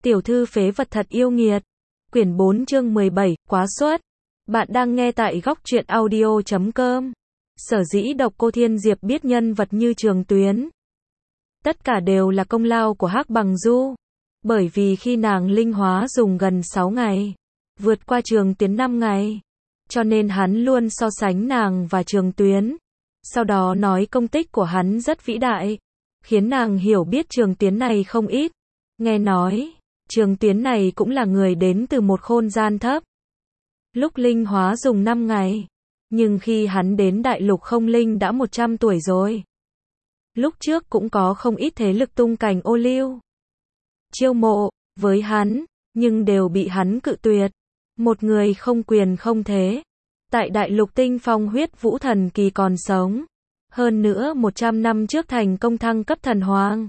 Tiểu thư phế vật thật yêu nghiệt. Quyển 4 chương 17, quá suất. Bạn đang nghe tại góc truyện audio.com. Sở dĩ Độc Cô Thiên Diệp biết nhân vật như Trường Tuyến, tất cả đều là công lao của Hắc Bằng Du. Bởi vì khi nàng linh hóa dùng gần 6 ngày, vượt qua Trường Tuyến 5 ngày, cho nên hắn luôn so sánh nàng và Trường Tuyến. Sau đó nói công tích của hắn rất vĩ đại, khiến nàng hiểu biết Trường Tuyến này không ít. Nghe nói, Trường Tuyến này cũng là người đến từ một khôn gian thấp. Lúc linh hóa dùng 5 ngày, nhưng khi hắn đến đại lục không linh đã 100 tuổi rồi. Lúc trước cũng có không ít thế lực tung cảnh ô liu chiêu mộ với hắn, nhưng đều bị hắn cự tuyệt. Một người không quyền không thế. Tại đại lục tinh phong huyết vũ thần kỳ còn sống. Hơn nữa 100 năm trước thành công thăng cấp thần hoàng.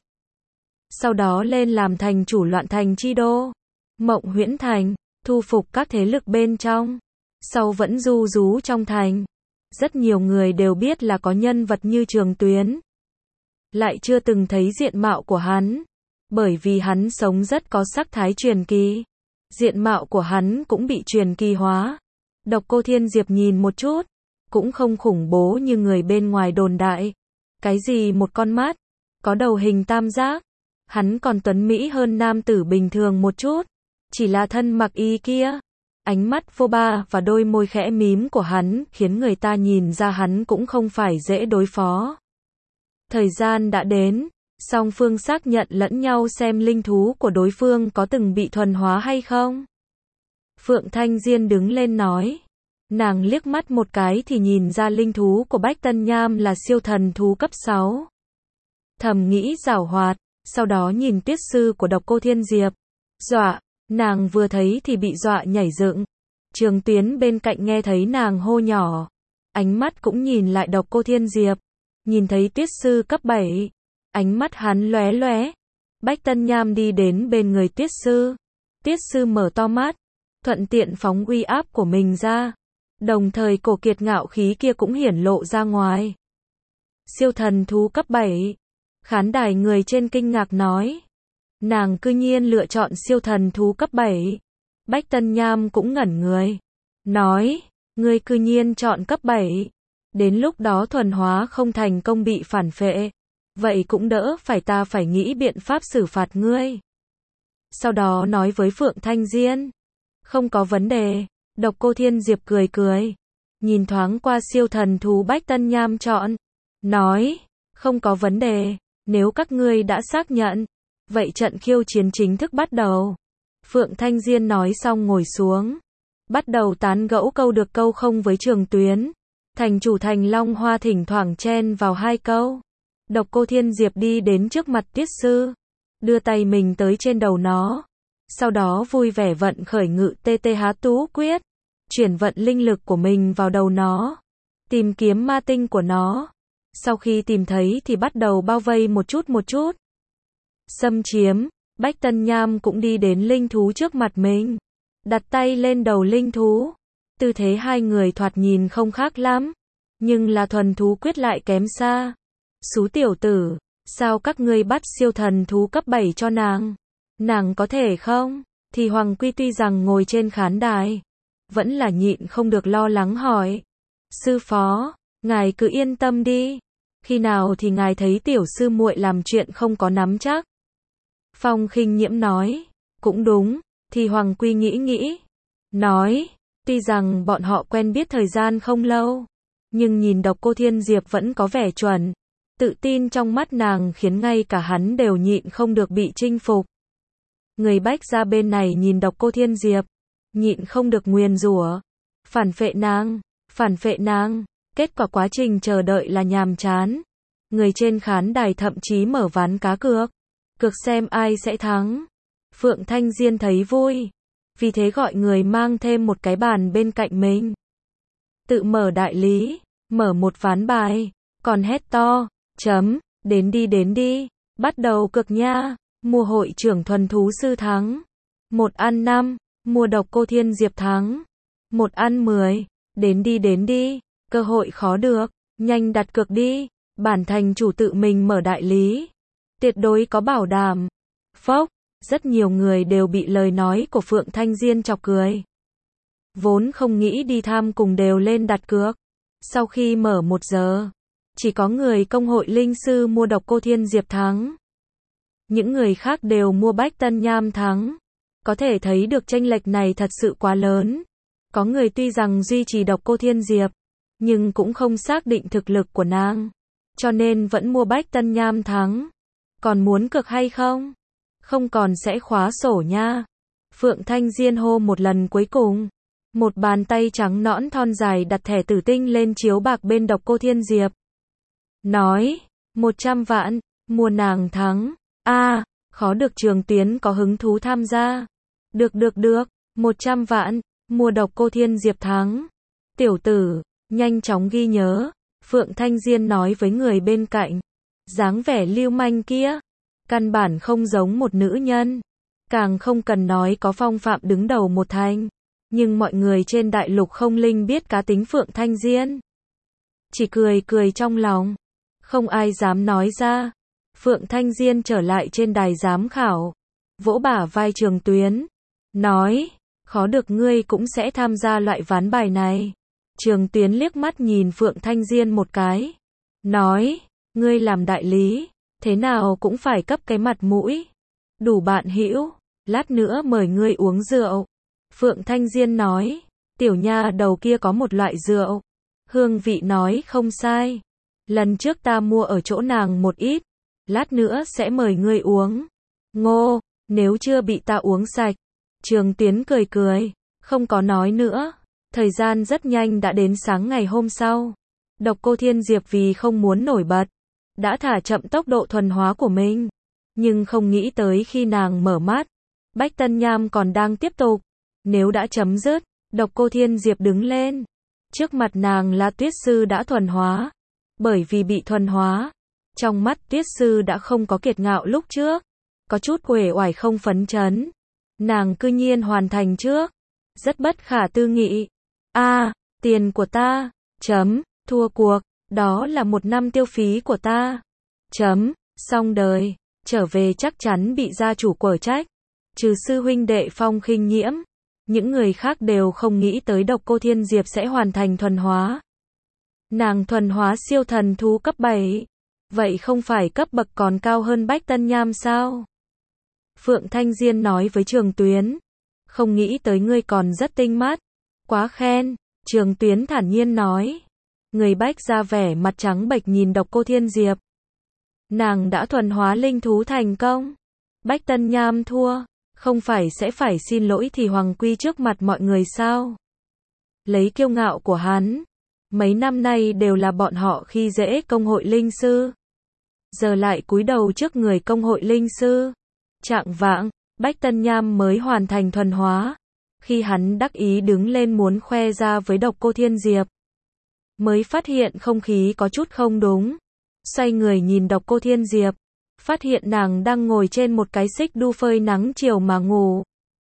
Sau đó lên làm thành chủ loạn thành chi đô, Mộng Huyễn Thành, thu phục các thế lực bên trong. Sau vẫn du rú trong thành. Rất nhiều người đều biết là có nhân vật như Trường Tuyến, lại chưa từng thấy diện mạo của hắn. Bởi vì hắn sống rất có sắc thái truyền kỳ. Diện mạo của hắn cũng bị truyền kỳ hóa. Độc Cô Thiên Diệp nhìn một chút, cũng không khủng bố như người bên ngoài đồn đại. Cái gì một con mắt, có đầu hình tam giác. Hắn còn tuấn mỹ hơn nam tử bình thường một chút. Chỉ là thân mặc y kia, ánh mắt vô ba và đôi môi khẽ mím của hắn khiến người ta nhìn ra hắn cũng không phải dễ đối phó. Thời gian đã đến, song phương xác nhận lẫn nhau xem linh thú của đối phương có từng bị thuần hóa hay không. Phượng Thanh Diên đứng lên nói. Nàng liếc mắt một cái thì nhìn ra linh thú của Bách Tân Nham là siêu thần thú cấp 6. Thầm nghĩ giảo hoạt, sau đó nhìn tuyết sư của Độc Cô Thiên Diệp. Dọa, nàng vừa thấy thì bị dọa nhảy dựng. Trường Tuyến bên cạnh nghe thấy nàng hô nhỏ, ánh mắt cũng nhìn lại Độc Cô Thiên Diệp. Nhìn thấy tuyết sư cấp 7, ánh mắt hắn lóe lóe. Bách Tân Nham đi đến bên người tuyết sư. Tuyết sư mở to mắt, thuận tiện phóng uy áp của mình ra. Đồng thời cổ kiệt ngạo khí kia cũng hiển lộ ra ngoài. Siêu thần thú cấp 7. Khán đài người trên kinh ngạc nói. Nàng cư nhiên lựa chọn siêu thần thú cấp 7. Bách Tân Nham cũng ngẩn người. Nói, ngươi cư nhiên chọn cấp 7. Đến lúc đó thuần hóa không thành công bị phản phệ. Vậy cũng đỡ phải ta phải nghĩ biện pháp xử phạt ngươi. Sau đó nói với Phượng Thanh Diên. Không có vấn đề. Độc Cô Thiên Diệp cười cười. Nhìn thoáng qua siêu thần thú Bách Tân Nham chọn. Nói, không có vấn đề. Nếu các ngươi đã xác nhận, vậy trận khiêu chiến chính thức bắt đầu. Phượng Thanh Diên nói xong ngồi xuống. Bắt đầu tán gẫu câu được câu không với Trường Tuyến. Thành chủ Thành Long Hoa thỉnh thoảng chen vào hai câu. Độc Cô Thiên Diệp đi đến trước mặt tuyết sư. Đưa tay mình tới trên đầu nó. Sau đó vui vẻ vận khởi ngự tê tê há tú quyết. Chuyển vận linh lực của mình vào đầu nó. Tìm kiếm ma tinh của nó. Sau khi tìm thấy thì bắt đầu bao vây một chút. Xâm chiếm. Bách Tân Nham cũng đi đến linh thú trước mặt mình. Đặt tay lên đầu linh thú. Tư thế hai người thoạt nhìn không khác lắm. Nhưng là thuần thú quyết lại kém xa. Xú tiểu tử, sao các ngươi bắt siêu thần thú cấp 7 cho nàng? Nàng có thể không? Thì Hoàng Quy tuy rằng ngồi trên khán đài, vẫn là nhịn không được lo lắng hỏi. Sư phó, ngài cứ yên tâm đi. Khi nào thì ngài thấy tiểu sư muội làm chuyện không có nắm chắc? Phong Khinh Nhiễm nói. Cũng đúng, thì Hoàng Quy nghĩ. Nói, tuy rằng bọn họ quen biết thời gian không lâu, nhưng nhìn Độc Cô Thiên Diệp vẫn có vẻ chuẩn. Tự tin trong mắt nàng khiến ngay cả hắn đều nhịn không được bị chinh phục. Người Bách gia bên này nhìn Độc Cô Thiên Diệp, nhịn không được nguyền rủa. Phản phệ nàng. Kết quả quá trình chờ đợi là nhàm chán. Người trên khán đài thậm chí mở ván cá cược. Cược xem ai sẽ thắng. Phượng Thanh Diên thấy vui. Vì thế gọi người mang thêm một cái bàn bên cạnh mình. Tự mở đại lý. Mở một ván bài. Còn hét to. Đến đi. Bắt đầu cược nha. Mua hội trưởng thuần thú sư thắng. 1 ăn 5. Mua Độc Cô Thiên Diệp thắng. 1 ăn 10. Đến đi. Cơ hội khó được. Nhanh đặt cược đi. Bản thành chủ tự mình mở đại lý. Tuyệt đối có bảo đảm. Phốc. Rất nhiều người đều bị lời nói của Phượng Thanh Diên chọc cười. Vốn không nghĩ đi tham cùng đều lên đặt cược. Sau khi mở 1 giờ, chỉ có người công hội linh sư mua Độc Cô Thiên Diệp thắng. Những người khác đều mua Bách Tân Nham thắng. Có thể thấy được chênh lệch này thật sự quá lớn. Có người tuy rằng duy trì Độc Cô Thiên Diệp, nhưng cũng không xác định thực lực của nàng, cho nên vẫn mua Bách Tân Nham thắng. Còn muốn cược hay không? Không còn sẽ khóa sổ nha. Phượng Thanh Diên hô một lần cuối cùng. Một bàn tay trắng nõn thon dài đặt thẻ tử tinh lên chiếu bạc bên Độc Cô Thiên Diệp. Nói, 100 vạn, mua nàng thắng. Khó được Trường Tuyến có hứng thú tham gia. Được, 100 vạn, mua Độc Cô Thiên Diệp thắng. Tiểu tử, nhanh chóng ghi nhớ. Phượng Thanh Diên nói với người bên cạnh. Dáng vẻ lưu manh kia, căn bản không giống một nữ nhân. Càng không cần nói có phong phạm đứng đầu một thành. Nhưng mọi người trên đại lục không linh biết cá tính Phượng Thanh Diên. Chỉ cười trong lòng. Không ai dám nói ra. Phượng Thanh Diên trở lại trên đài giám khảo. Vỗ bả vai Trường Tuyến. Nói, khó được ngươi cũng sẽ tham gia loại ván bài này. Trường Tuyến liếc mắt nhìn Phượng Thanh Diên một cái. Nói, ngươi làm đại lý, thế nào cũng phải cấp cái mặt mũi. Đủ bạn hữu, lát nữa mời ngươi uống rượu. Phượng Thanh Diên nói, tiểu nha đầu kia có một loại rượu. Hương vị nói không sai. Lần trước ta mua ở chỗ nàng một ít. Lát nữa sẽ mời ngươi uống. Ngô, nếu chưa bị ta uống sạch. Trường Tuyến cười, không có nói nữa. Thời gian rất nhanh đã đến sáng ngày hôm sau. Độc Cô Thiên Diệp vì không muốn nổi bật, đã thả chậm tốc độ thuần hóa của mình. Nhưng không nghĩ tới khi nàng mở mắt, Bách Tân Nham còn đang tiếp tục. Nếu đã chấm dứt, Độc Cô Thiên Diệp đứng lên. Trước mặt nàng là Tuyết Sư đã thuần hóa. Bởi vì bị thuần hóa, trong mắt Tuyết Sư đã không có kiệt ngạo lúc trước. Có chút uể oải không phấn chấn. Nàng cư nhiên hoàn thành trước. Rất bất khả tư nghị. Tiền của ta. Thua cuộc. Đó là 1 năm tiêu phí của ta. Xong đời. Trở về chắc chắn bị gia chủ quở trách. Trừ sư huynh đệ Phong Khinh Nhiễm. Những người khác đều không nghĩ tới Độc Cô Thiên Diệp sẽ hoàn thành thuần hóa. Nàng thuần hóa siêu thần thú cấp 7. Vậy không phải cấp bậc còn cao hơn Bách Tân Nham sao? Phượng Thanh Diên nói với Trường Tuyến. Không nghĩ tới ngươi còn rất tinh mắt. Quá khen. Trường Tuyến thản nhiên nói. Người Bách ra vẻ mặt trắng bệch nhìn Độc Cô Thiên Diệp. Nàng đã thuần hóa linh thú thành công. Bách Tân Nham thua. Không phải sẽ phải xin lỗi thì Hoàng Quy trước mặt mọi người sao? Lấy kiêu ngạo của hắn. Mấy năm nay đều là bọn họ khi dễ công hội linh sư. Giờ lại cúi đầu trước người công hội linh sư. Trạng vạng, Bách Tân Nham mới hoàn thành thuần hóa. Khi hắn đắc ý đứng lên muốn khoe ra với Độc Cô Thiên Diệp, mới phát hiện không khí có chút không đúng. Xoay người nhìn Độc Cô Thiên Diệp, phát hiện nàng đang ngồi trên một cái xích đu phơi nắng chiều mà ngủ.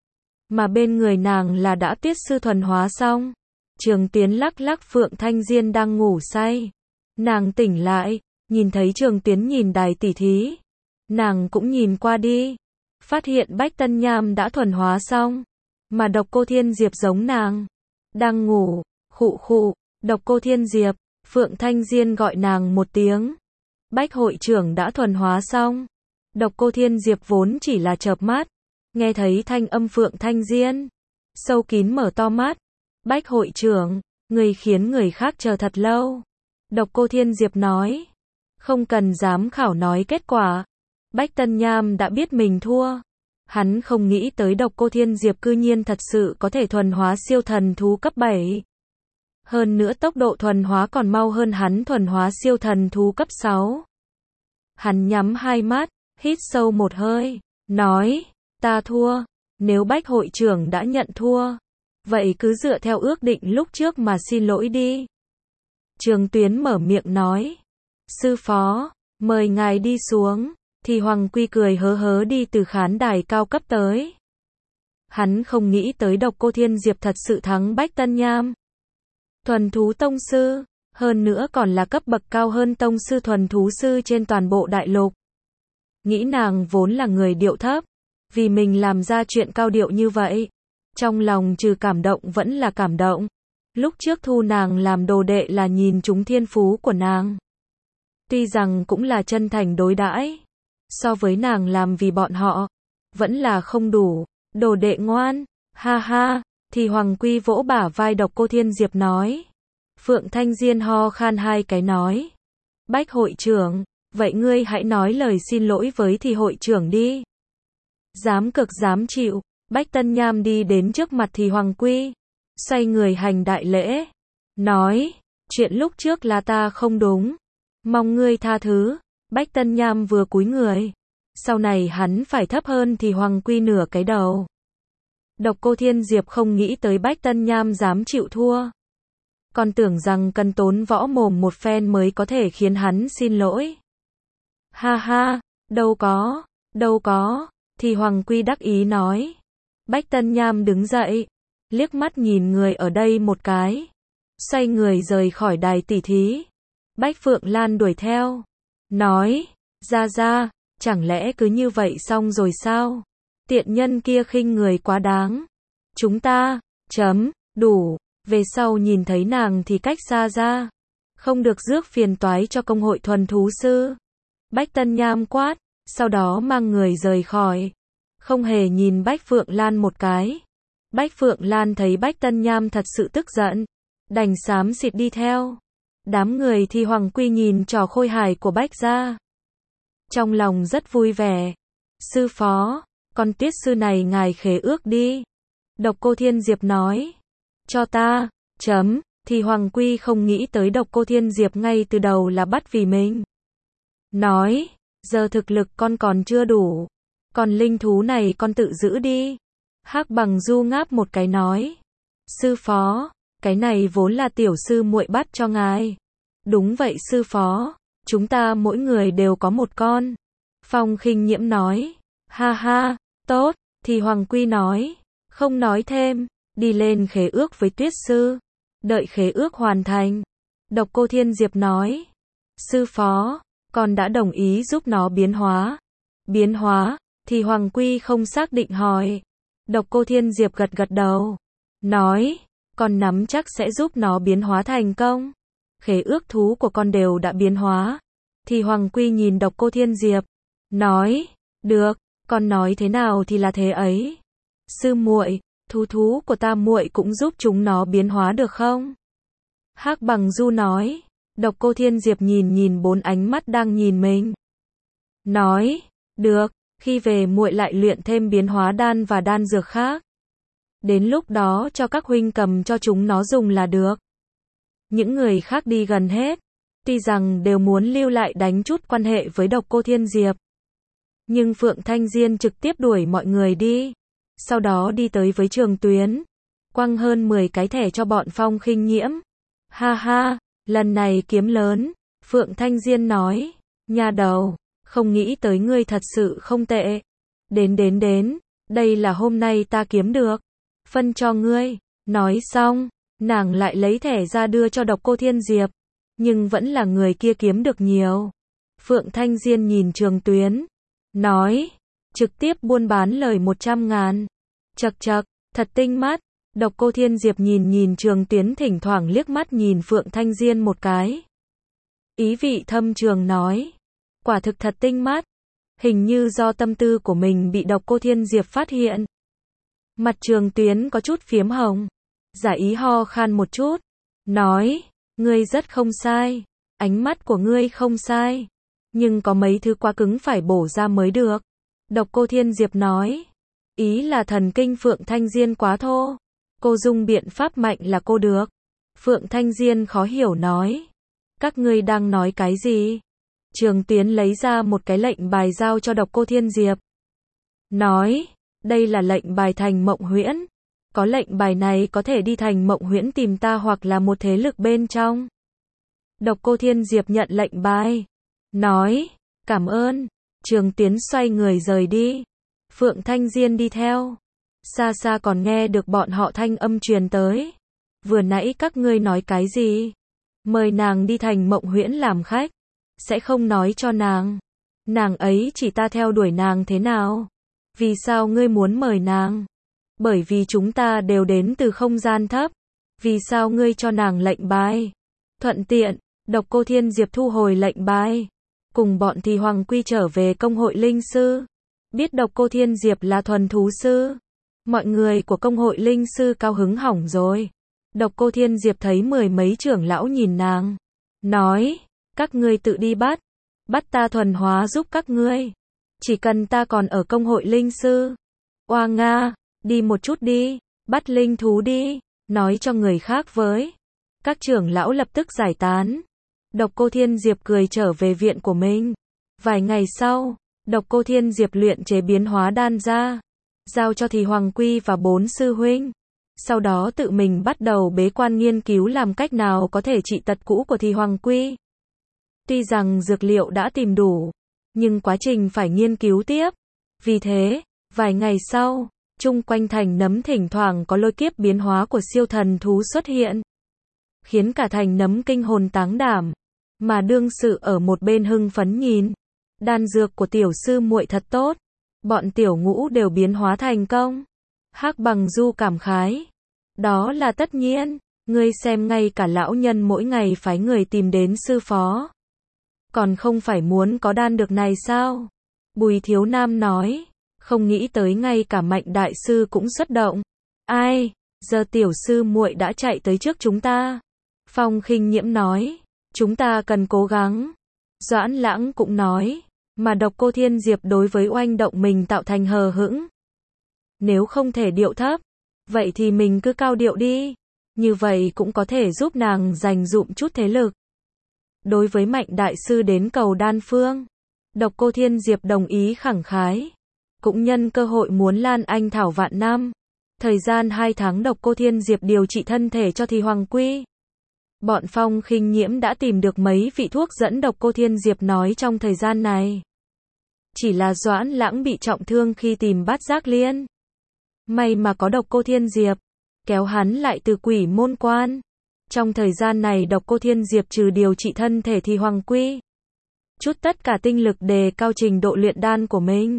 Mà bên người nàng là đã Tuyết Sư thuần hóa xong. Trường Tuyến lắc Phượng Thanh Diên đang ngủ say. Nàng tỉnh lại, nhìn thấy Trường Tuyến nhìn đài tỉ thí. Nàng cũng nhìn qua đi. Phát hiện Bách Tân Nham đã thuần hóa xong. Mà Độc Cô Thiên Diệp giống nàng. Đang ngủ, khụ. Độc Cô Thiên Diệp, Phượng Thanh Diên gọi nàng một tiếng. Bách hội trưởng đã thuần hóa xong. Độc Cô Thiên Diệp vốn chỉ là chợp mắt. Nghe thấy thanh âm Phượng Thanh Diên. Sâu kín mở to mắt. Bách hội trưởng, người khiến người khác chờ thật lâu. Độc Cô Thiên Diệp nói. Không cần giám khảo nói kết quả. Bách Tân Nham đã biết mình thua. Hắn không nghĩ tới Độc Cô Thiên Diệp cư nhiên thật sự có thể thuần hóa siêu thần thú cấp 7. Hơn nữa tốc độ thuần hóa còn mau hơn hắn thuần hóa siêu thần thú cấp 6. Hắn nhắm hai mắt, hít sâu một hơi, nói, ta thua. Nếu Bách hội trưởng đã nhận thua, vậy cứ dựa theo ước định lúc trước mà xin lỗi đi. Trường Tuyến mở miệng nói, sư phó, mời ngài đi xuống. Thì Hoàng Quy cười hớ đi từ khán đài cao cấp tới. Hắn không nghĩ tới Độc Cô Thiên Diệp thật sự thắng Bách Tân Nham. Thuần thú tông sư, hơn nữa còn là cấp bậc cao hơn tông sư thuần thú sư trên toàn bộ đại lục. Nghĩ nàng vốn là người điệu thấp, vì mình làm ra chuyện cao điệu như vậy. Trong lòng trừ cảm động vẫn là cảm động. Lúc trước thu nàng làm đồ đệ là nhìn trúng thiên phú của nàng. Tuy rằng cũng là chân thành đối đãi, so với nàng làm vì bọn họ, vẫn là không đủ. Đồ đệ ngoan, ha ha, thì Hoàng Quy vỗ bả vai Độc Cô Thiên Diệp nói. Phượng Thanh Diên ho khan hai cái nói. Bách hội trưởng, vậy ngươi hãy nói lời xin lỗi với thì hội trưởng đi. Dám cực dám chịu, Bách Tân Nham đi đến trước mặt thì Hoàng Quy, xoay người hành đại lễ, nói, chuyện lúc trước là ta không đúng, mong ngươi tha thứ. Bách Tân Nham vừa cúi người, sau này hắn phải thấp hơn thì Hoàng Quy nửa cái đầu. Độc Cô Thiên Diệp không nghĩ tới Bách Tân Nham dám chịu thua, còn tưởng rằng cần tốn võ mồm một phen mới có thể khiến hắn xin lỗi. Ha ha, đâu có, thì Hoàng Quy đắc ý nói. Bách Tân Nham đứng dậy, liếc mắt nhìn người ở đây một cái, xoay người rời khỏi đài tỉ thí. Bách Phượng Lan đuổi theo, nói, ra, chẳng lẽ cứ như vậy xong rồi sao? Tiện nhân kia khinh người quá đáng. Chúng ta, đủ, về sau nhìn thấy nàng thì cách xa ra, không được rước phiền toái cho công hội thuần thú sư. Bách Tân Nham quát, sau đó mang người rời khỏi, không hề nhìn Bách Phượng Lan một cái. Bách Phượng Lan thấy Bách Tân Nham thật sự tức giận, đành xám xịt đi theo. Đám người thì Hoàng Quy nhìn trò khôi hài của Bách gia, trong lòng rất vui vẻ. Sư phó, con Tuyết sư này ngài khế ước đi. Độc Cô Thiên Diệp nói, cho ta, thì Hoàng Quy không nghĩ tới Độc Cô Thiên Diệp ngay từ đầu là bắt vì mình. Nói, giờ thực lực con còn chưa đủ, còn linh thú này con tự giữ đi. Hắc Bằng Du ngáp một cái nói, sư phó, cái này vốn là tiểu sư muội bắt cho ngài. Đúng vậy sư phó, chúng ta mỗi người đều có một con. Phong Khinh Nhiễm nói, ha ha, tốt, thì Hoàng Quy nói, không nói thêm, đi lên khế ước với Tuyết sư, đợi khế ước hoàn thành. Độc Cô Thiên Diệp nói, sư phó, con đã đồng ý giúp nó biến hóa. Biến hóa, thì Hoàng Quy không xác định hỏi. Độc Cô Thiên Diệp gật đầu, nói, con nắm chắc sẽ giúp nó biến hóa thành công. Khế ước thú của con đều đã biến hóa. Thì Hoàng Quy nhìn Độc Cô Thiên Diệp, nói, được, con nói thế nào thì là thế ấy. Sư muội, thú của ta muội cũng giúp chúng nó biến hóa được không? Hắc Bằng Du nói. Độc Cô Thiên Diệp nhìn bốn ánh mắt đang nhìn mình, nói, được, khi về muội lại luyện thêm biến hóa đan và đan dược khác. Đến lúc đó cho các huynh cầm cho chúng nó dùng là được. Những người khác đi gần hết, tuy rằng đều muốn lưu lại đánh chút quan hệ với Độc Cô Thiên Diệp, nhưng Phượng Thanh Diên trực tiếp đuổi mọi người đi, sau đó đi tới với Trường Tuyến, quăng hơn 10 cái thẻ cho bọn Phong Khinh Nhiễm. Ha ha, lần này kiếm lớn. Phượng Thanh Diên nói, nha đầu, không nghĩ tới ngươi thật sự không tệ. Đến, đây là hôm nay ta kiếm được, phân cho ngươi. Nói xong, nàng lại lấy thẻ ra đưa cho Độc Cô Thiên Diệp, nhưng vẫn là người kia kiếm được nhiều. Phượng Thanh Diên nhìn Trường Tuyến, nói, trực tiếp buôn bán lời 100.000. Chậc, thật tinh mắt. Độc Cô Thiên Diệp nhìn Trường Tuyến, thỉnh thoảng liếc mắt nhìn Phượng Thanh Diên một cái. Ý vị thâm trường nói, quả thực thật tinh mắt. Hình như do tâm tư của mình bị Độc Cô Thiên Diệp phát hiện. Mặt Trường Tuyến có chút phiếm hồng, giả ý ho khan một chút, nói, ngươi rất không sai, ánh mắt của ngươi không sai, nhưng có mấy thứ quá cứng phải bổ ra mới được. Độc Cô Thiên Diệp nói, ý là thần kinh Phượng Thanh Diên quá thô, cô dùng biện pháp mạnh là cô được. Phượng Thanh Diên khó hiểu nói, các ngươi đang nói cái gì? Trường Tuyến lấy ra một cái lệnh bài giao cho Độc Cô Thiên Diệp, nói, đây là lệnh bài Thành Mộng Huyễn, có lệnh bài này có thể đi Thành Mộng Huyễn tìm ta hoặc là một thế lực bên trong. Độc Cô Thiên Diệp nhận lệnh bài, nói, cảm ơn. Trường Tuyến xoay người rời đi, Phượng Thanh Diên đi theo. Xa xa còn nghe được bọn họ thanh âm truyền tới, vừa nãy các ngươi nói cái gì? Mời nàng đi Thành Mộng Huyễn làm khách, sẽ không nói cho nàng ấy chỉ ta theo đuổi nàng thế nào? Vì sao ngươi muốn mời nàng? Bởi vì chúng ta đều đến từ không gian thấp. Vì sao ngươi cho nàng lệnh bài? Thuận tiện, Độc Cô Thiên Diệp thu hồi lệnh bài. Cùng bọn thì Hoàng Quy trở về công hội linh sư. Biết Độc Cô Thiên Diệp là thuần thú sư. Mọi người của công hội linh sư cao hứng hỏng rồi. Độc Cô Thiên Diệp thấy mười mấy trưởng lão nhìn nàng. Nói, các ngươi tự đi bắt. Bắt ta thuần hóa giúp các ngươi. Chỉ cần ta còn ở công hội linh sư. Oa Nga, đi một chút đi. Bắt linh thú đi. Nói cho người khác với. Các trưởng lão lập tức giải tán. Độc Cô Thiên Diệp cười trở về viện của mình. Vài ngày sau, Độc Cô Thiên Diệp luyện chế biến hóa đan ra. Giao cho thì Hoàng Quy và 4 sư huynh. Sau đó tự mình bắt đầu bế quan nghiên cứu làm cách nào có thể trị tật cũ của thì Hoàng Quy. Tuy rằng dược liệu đã tìm đủ, nhưng quá trình phải nghiên cứu tiếp. Vì thế, vài ngày sau, chung quanh thành nấm thỉnh thoảng có lôi kiếp biến hóa của siêu thần thú xuất hiện. Khiến cả thành nấm kinh hồn táng đảm. Mà đương sự ở một bên hưng phấn nhìn. Đan dược của tiểu sư muội thật tốt. Bọn tiểu ngũ đều biến hóa thành công. Hắc Bằng Du cảm khái. Đó là tất nhiên. Ngươi xem ngay cả lão nhân mỗi ngày phái người tìm đến sư phó. Còn không phải muốn có đan dược này sao? Bùi Thiếu Nam nói. Không nghĩ tới ngay cả Mạnh đại sư cũng xuất động. Ai, giờ tiểu sư muội đã chạy tới trước chúng ta. Phong Khinh Nhiễm nói. Chúng ta cần cố gắng. Doãn Lãng cũng nói. Mà Độc Cô Thiên Diệp đối với oanh động mình tạo thành hờ hững. Nếu không thể điệu thấp, vậy thì mình cứ cao điệu đi. Như vậy cũng có thể giúp nàng dành dụm chút thế lực. Đối với Mạnh đại sư đến cầu đan phương, Độc Cô Thiên Diệp đồng ý khẳng khái. Cũng nhân cơ hội muốn lan anh thảo vạn năm. Thời gian 2 tháng Độc Cô Thiên Diệp điều trị thân thể cho thì Hoàng Quy. Bọn Phong Khinh Nhiễm đã tìm được mấy vị thuốc dẫn Độc Cô Thiên Diệp nói trong thời gian này. Chỉ là Doãn Lãng bị trọng thương khi tìm Bát Giác Liên. May mà có Độc Cô Thiên Diệp, kéo hắn lại từ Quỷ Môn Quan. Trong thời gian này Độc Cô Thiên Diệp trừ điều trị thân thể thì Hoàng Quy. Chút tất cả tinh lực đề cao trình độ luyện đan của mình.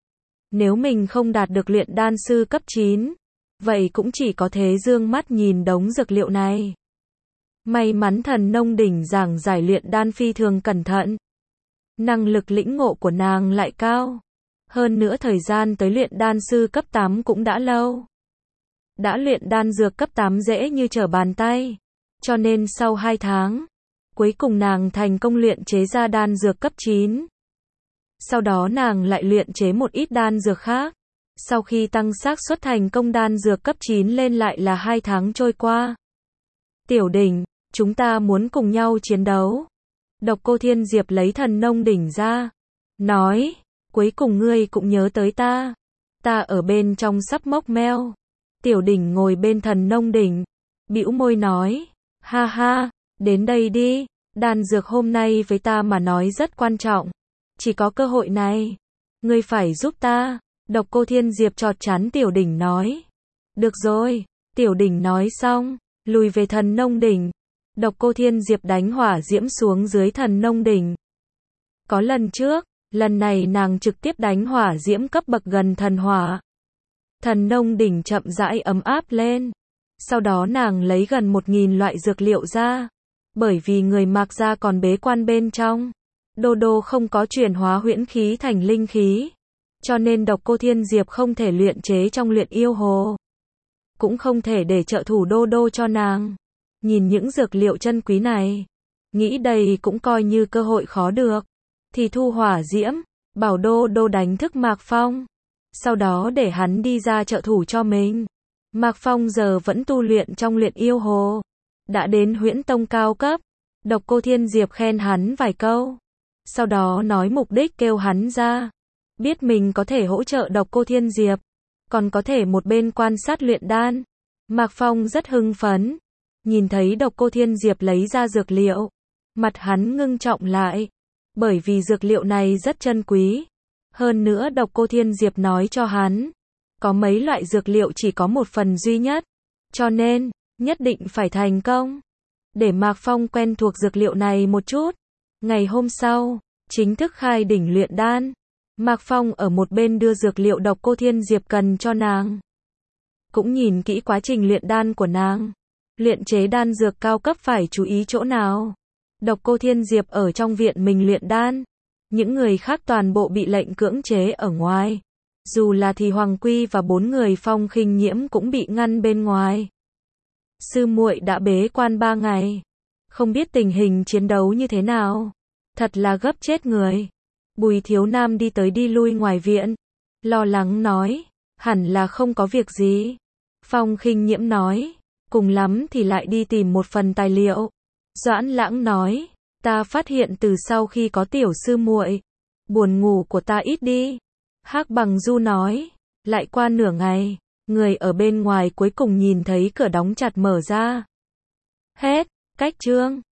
Nếu mình không đạt được luyện đan sư cấp 9, vậy cũng chỉ có thế dương mắt nhìn đống dược liệu này. May mắn Thần Nông Đỉnh giảng giải luyện đan phi thường cẩn thận. Năng lực lĩnh ngộ của nàng lại cao. Hơn nữa thời gian tới luyện đan sư cấp 8 cũng đã lâu. Đã luyện đan dược cấp 8 dễ như trở bàn tay. Cho nên sau 2 tháng, cuối cùng nàng thành công luyện chế ra đan dược cấp 9. Sau đó nàng lại luyện chế một ít đan dược khác. Sau khi tăng xác suất thành công đan dược cấp 9 lên lại là 2 tháng trôi qua. Tiểu Đỉnh, chúng ta muốn cùng nhau chiến đấu. Độc Cô Thiên Diệp lấy Thần Nông Đỉnh ra. Nói, cuối cùng ngươi cũng nhớ tới ta. Ta ở bên trong sắp mốc meo. Tiểu Đỉnh ngồi bên Thần Nông Đỉnh. Bĩu môi nói, ha ha, đến đây đi. Đan dược hôm nay với ta mà nói rất quan trọng. Chỉ có cơ hội này. Ngươi phải giúp ta. Độc Cô Thiên Diệp chọt chán Tiểu Đỉnh nói. Được rồi. Tiểu Đỉnh nói xong, lùi về Thần Nông Đỉnh. Độc Cô Thiên Diệp đánh hỏa diễm xuống dưới Thần Nông Đỉnh. Có lần trước, lần này nàng trực tiếp đánh hỏa diễm cấp bậc gần thần hỏa. Thần Nông Đỉnh chậm rãi ấm áp lên. Sau đó nàng lấy gần 1000 loại dược liệu ra. Bởi vì người Mạc gia còn bế quan bên trong. Đô Đô không có chuyển hóa huyễn khí thành linh khí. Cho nên Độc Cô Thiên Diệp không thể luyện chế trong luyện yêu hồ. Cũng không thể để trợ thủ Đô Đô cho nàng. Nhìn những dược liệu chân quý này, nghĩ đây cũng coi như cơ hội khó được. Thì thu hỏa diễm, bảo Đô Đô đánh thức Mạc Phong. Sau đó để hắn đi ra trợ thủ cho mình. Mạc Phong giờ vẫn tu luyện trong luyện yêu hồ. Đã đến huyễn tông cao cấp. Độc Cô Thiên Diệp khen hắn vài câu. Sau đó nói mục đích kêu hắn ra. Biết mình có thể hỗ trợ Độc Cô Thiên Diệp. Còn có thể một bên quan sát luyện đan. Mạc Phong rất hưng phấn. Nhìn thấy Độc Cô Thiên Diệp lấy ra dược liệu. Mặt hắn ngưng trọng lại. Bởi vì dược liệu này rất chân quý. Hơn nữa Độc Cô Thiên Diệp nói cho hắn. Có mấy loại dược liệu chỉ có một phần duy nhất. Cho nên, nhất định phải thành công. Để Mạc Phong quen thuộc dược liệu này một chút. Ngày hôm sau, chính thức khai đỉnh luyện đan. Mạc Phong ở một bên đưa dược liệu độc cô Thiên Diệp cần cho nàng. Cũng nhìn kỹ quá trình luyện đan của nàng. Luyện chế đan dược cao cấp phải chú ý chỗ nào? Độc cô Thiên Diệp ở trong viện mình luyện đan. Những người khác toàn bộ bị lệnh cưỡng chế ở ngoài. Dù là thì Hoàng Quy và 4 người Phong Khinh Nhiễm cũng bị ngăn bên ngoài. Sư muội đã bế quan 3 ngày. Không biết tình hình chiến đấu như thế nào. Thật là gấp chết người. Bùi Thiếu Nam đi tới đi lui ngoài viện. Lo lắng nói. Hẳn là không có việc gì. Phong Khinh Nhiễm nói. Cùng lắm thì lại đi tìm một phần tài liệu. Doãn Lãng nói. Ta phát hiện từ sau khi có tiểu sư muội, buồn ngủ của ta ít đi. Hắc Bằng Du nói. Lại qua nửa ngày, người ở bên ngoài cuối cùng nhìn thấy cửa đóng chặt mở ra. Hết, cách chương.